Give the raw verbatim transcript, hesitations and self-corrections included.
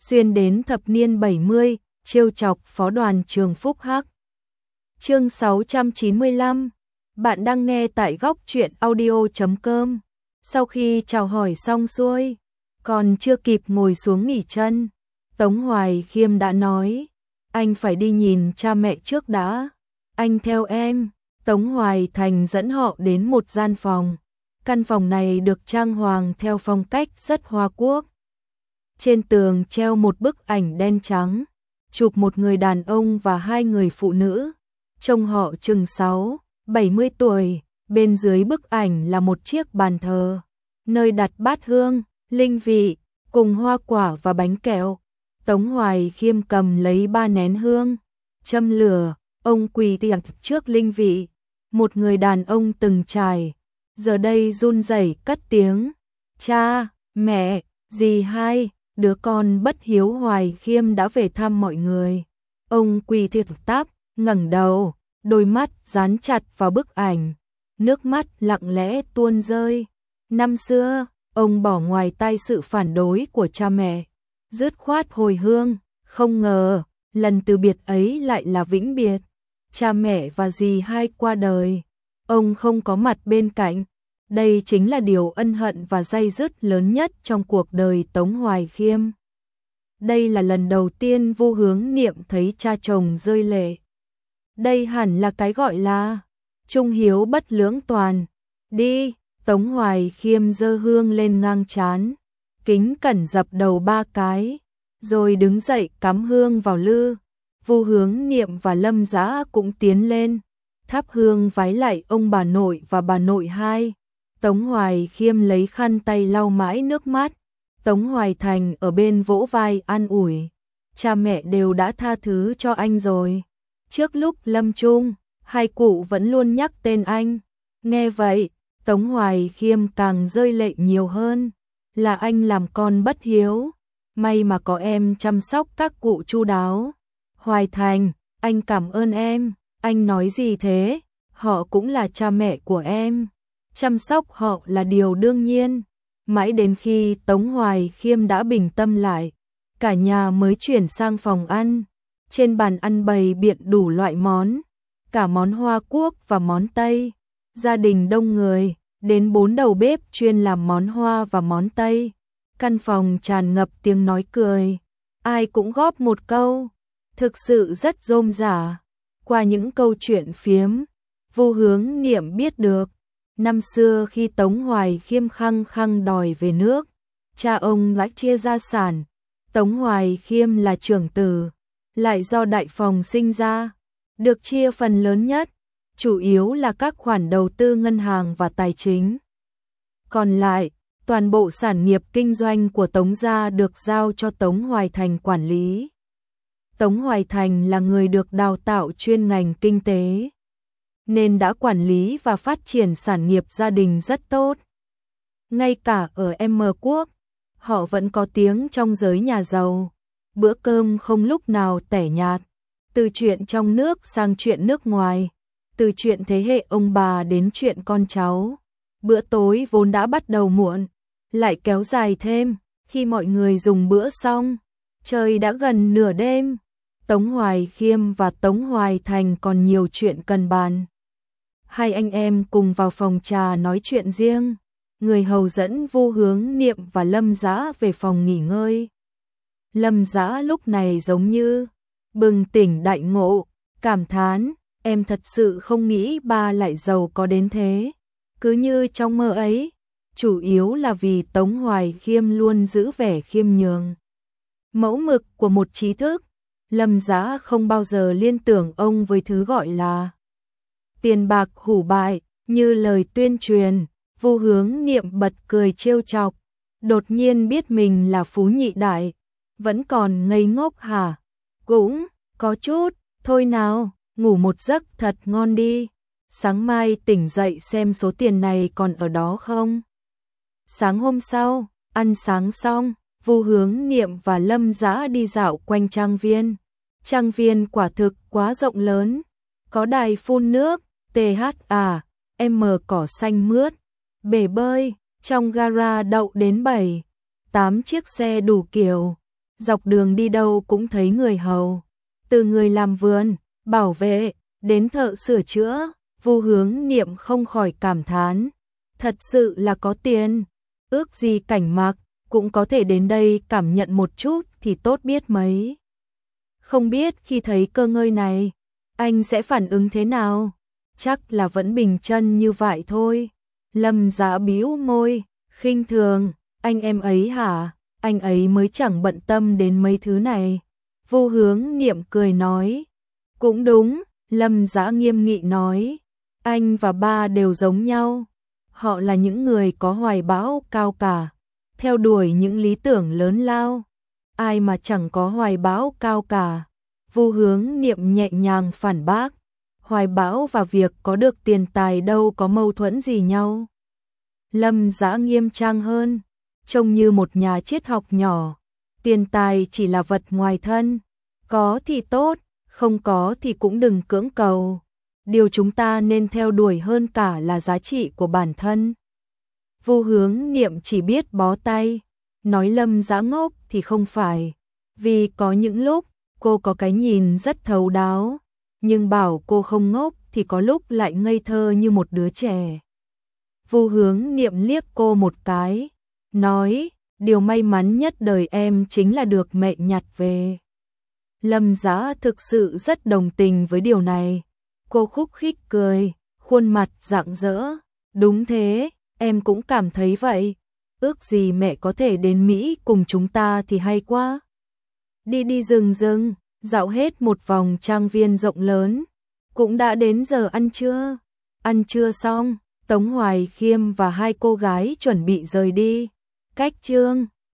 xuyên đến thập niên bảy mươi, trêu chọc phó đoàn trường Phúc Hắc. Chương sáu trăm chín mươi lăm. Bạn đang nghe tại góc truyện audio chấm com. Sau khi chào hỏi xong xuôi, còn chưa kịp ngồi xuống nghỉ chân, Tống Hoài Khiêm đã nói, anh phải đi nhìn cha mẹ trước đã, anh theo em. Tống Hoài Thành dẫn họ đến một gian phòng. Căn phòng này được trang hoàng theo phong cách rất Hoa Quốc. Trên tường treo một bức ảnh đen trắng, chụp một người đàn ông và hai người phụ nữ, trông họ chừng sáu, bảy mươi tuổi. Bên dưới bức ảnh là một chiếc bàn thờ, nơi đặt bát hương, linh vị, cùng hoa quả và bánh kẹo. Tống Hoài Khiêm cầm lấy ba nén hương, châm lửa, ông quỳ tiệc trước linh vị. Một người đàn ông từng trải, giờ đây run rẩy cất tiếng, cha, mẹ, dì hai, đứa con bất hiếu Hoài Khiêm đã về thăm mọi người. Ông quỳ thiệt táp, ngẩng đầu, đôi mắt dán chặt vào bức ảnh, nước mắt lặng lẽ tuôn rơi. Năm xưa, ông bỏ ngoài tai sự phản đối của cha mẹ, dứt khoát hồi hương, không ngờ, lần từ biệt ấy lại là vĩnh biệt. Cha mẹ và dì hai qua đời, ông không có mặt bên cạnh. Đây chính là điều ân hận và day dứt lớn nhất trong cuộc đời Tống Hoài Khiêm. Đây là lần đầu tiên Vu Hướng Niệm thấy cha chồng rơi lệ. Đây hẳn là cái gọi là trung hiếu bất lưỡng toàn. Đi, Tống Hoài Khiêm giơ hương lên ngang trán, kính cẩn dập đầu ba cái, rồi đứng dậy cắm hương vào lư. Vu Hướng Niệm và Lâm Dã cũng tiến lên, thắp hương vái lại ông bà nội và bà nội hai. Tống Hoài Khiêm lấy khăn tay lau mãi nước mắt. Tống Hoài Thành ở bên vỗ vai an ủi, cha mẹ đều đã tha thứ cho anh rồi. Trước lúc lâm chung, hai cụ vẫn luôn nhắc tên anh. Nghe vậy, Tống Hoài Khiêm càng rơi lệ nhiều hơn. Là anh làm con bất hiếu, may mà có em chăm sóc các cụ chu đáo. Hoài Thành, anh cảm ơn em. Anh nói gì thế? Họ cũng là cha mẹ của em, chăm sóc họ là điều đương nhiên. Mãi đến khi Tống Hoài Khiêm đã bình tâm lại, cả nhà mới chuyển sang phòng ăn. Trên bàn ăn bày biện đủ loại món, cả món Hoa Quốc và món Tây. Gia đình đông người, đến bốn đầu bếp chuyên làm món Hoa và món Tây. Căn phòng tràn ngập tiếng nói cười, ai cũng góp một câu, thực sự rất rôm rả. Qua những câu chuyện phiếm, Vu Hướng Niệm biết được, năm xưa khi Tống Hoài Khiêm khăng khăng đòi về nước, cha ông đã chia gia sản. Tống Hoài Khiêm là trưởng tử, lại do đại phòng sinh ra, được chia phần lớn nhất, chủ yếu là các khoản đầu tư ngân hàng và tài chính. Còn lại, toàn bộ sản nghiệp kinh doanh của Tống gia được giao cho Tống Hoài Thành quản lý. Tống Hoài Thành là người được đào tạo chuyên ngành kinh tế, nên đã quản lý và phát triển sản nghiệp gia đình rất tốt. Ngay cả ở M Quốc, họ vẫn có tiếng trong giới nhà giàu. Bữa cơm không lúc nào tẻ nhạt, từ chuyện trong nước sang chuyện nước ngoài, từ chuyện thế hệ ông bà đến chuyện con cháu. Bữa tối vốn đã bắt đầu muộn, lại kéo dài thêm, khi mọi người dùng bữa xong, trời đã gần nửa đêm. Tống Hoài Khiêm và Tống Hoài Thành còn nhiều chuyện cần bàn. Hai anh em cùng vào phòng trà nói chuyện riêng, người hầu dẫn Vu Hướng Niệm và Lâm Dã về phòng nghỉ ngơi. Lâm Dã lúc này giống như bừng tỉnh đại ngộ, cảm thán, em thật sự không nghĩ ba lại giàu có đến thế, cứ như trong mơ ấy. Chủ yếu là vì Tống Hoài Khiêm luôn giữ vẻ khiêm nhường, mẫu mực của một trí thức. Lâm Dã không bao giờ liên tưởng ông với thứ gọi là tiền bạc hủ bại như lời tuyên truyền. Vu Hướng Niệm bật cười trêu chọc, đột nhiên biết mình là phú nhị đại, vẫn còn ngây ngốc hả? Cũng có chút, thôi nào, ngủ một giấc thật ngon đi, sáng mai tỉnh dậy xem số tiền này còn ở đó không. Sáng hôm sau, ăn sáng xong, Vu Hướng Niệm và Lâm Dã đi dạo quanh trang viên. Trang viên quả thực quá rộng lớn, có đài phun nước, tê hát à, M cỏ xanh mướt, bể bơi, trong gara đậu đến bảy, tám chiếc xe đủ kiểu. dọc đường đi đâu cũng thấy người hầu, từ người làm vườn, bảo vệ, đến thợ sửa chữa, Vu Hướng Niệm không khỏi cảm thán, thật sự là có tiền, ước gì Cảnh Mặc cũng có thể đến đây cảm nhận một chút thì tốt biết mấy. Không biết khi thấy Cơ Ngơi này, anh sẽ phản ứng thế nào? Chắc là vẫn bình chân như vậy thôi. Lâm Dã bĩu môi, khinh thường, anh em ấy hả? Anh ấy mới chẳng bận tâm đến mấy thứ này. Vu Hướng Niệm cười nói, cũng đúng, Lâm Dã nghiêm nghị nói, anh và ba đều giống nhau. Họ là những người có hoài bão cao cả, theo đuổi những lý tưởng lớn lao. Ai mà chẳng có hoài bão cao cả. Vu Hướng Niệm nhẹ nhàng phản bác, hoài bão và việc có được tiền tài đâu có mâu thuẫn gì nhau. Lâm Dã nghiêm trang hơn, trông như một nhà triết học nhỏ, tiền tài chỉ là vật ngoài thân, có thì tốt, không có thì cũng đừng cưỡng cầu. Điều chúng ta nên theo đuổi hơn cả là giá trị của bản thân. Vu Hướng Niệm chỉ biết bó tay, nói Lâm Dã ngốc thì không phải, vì có những lúc cô có cái nhìn rất thấu đáo, nhưng bảo cô không ngốc thì có lúc lại ngây thơ như một đứa trẻ. Vu Hướng Niệm liếc cô một cái, nói, điều may mắn nhất đời em chính là được mẹ nhặt về. Lâm Dã thực sự rất đồng tình với điều này, cô khúc khích cười, khuôn mặt rạng rỡ, đúng thế, em cũng cảm thấy vậy, ước gì mẹ có thể đến Mỹ cùng chúng ta thì hay quá. Đi đi rừng rừng, dạo hết một vòng trang viên rộng lớn, cũng đã đến giờ ăn trưa. Ăn trưa xong, Tống Hoài Khiêm và hai cô gái chuẩn bị rời đi. Cách chương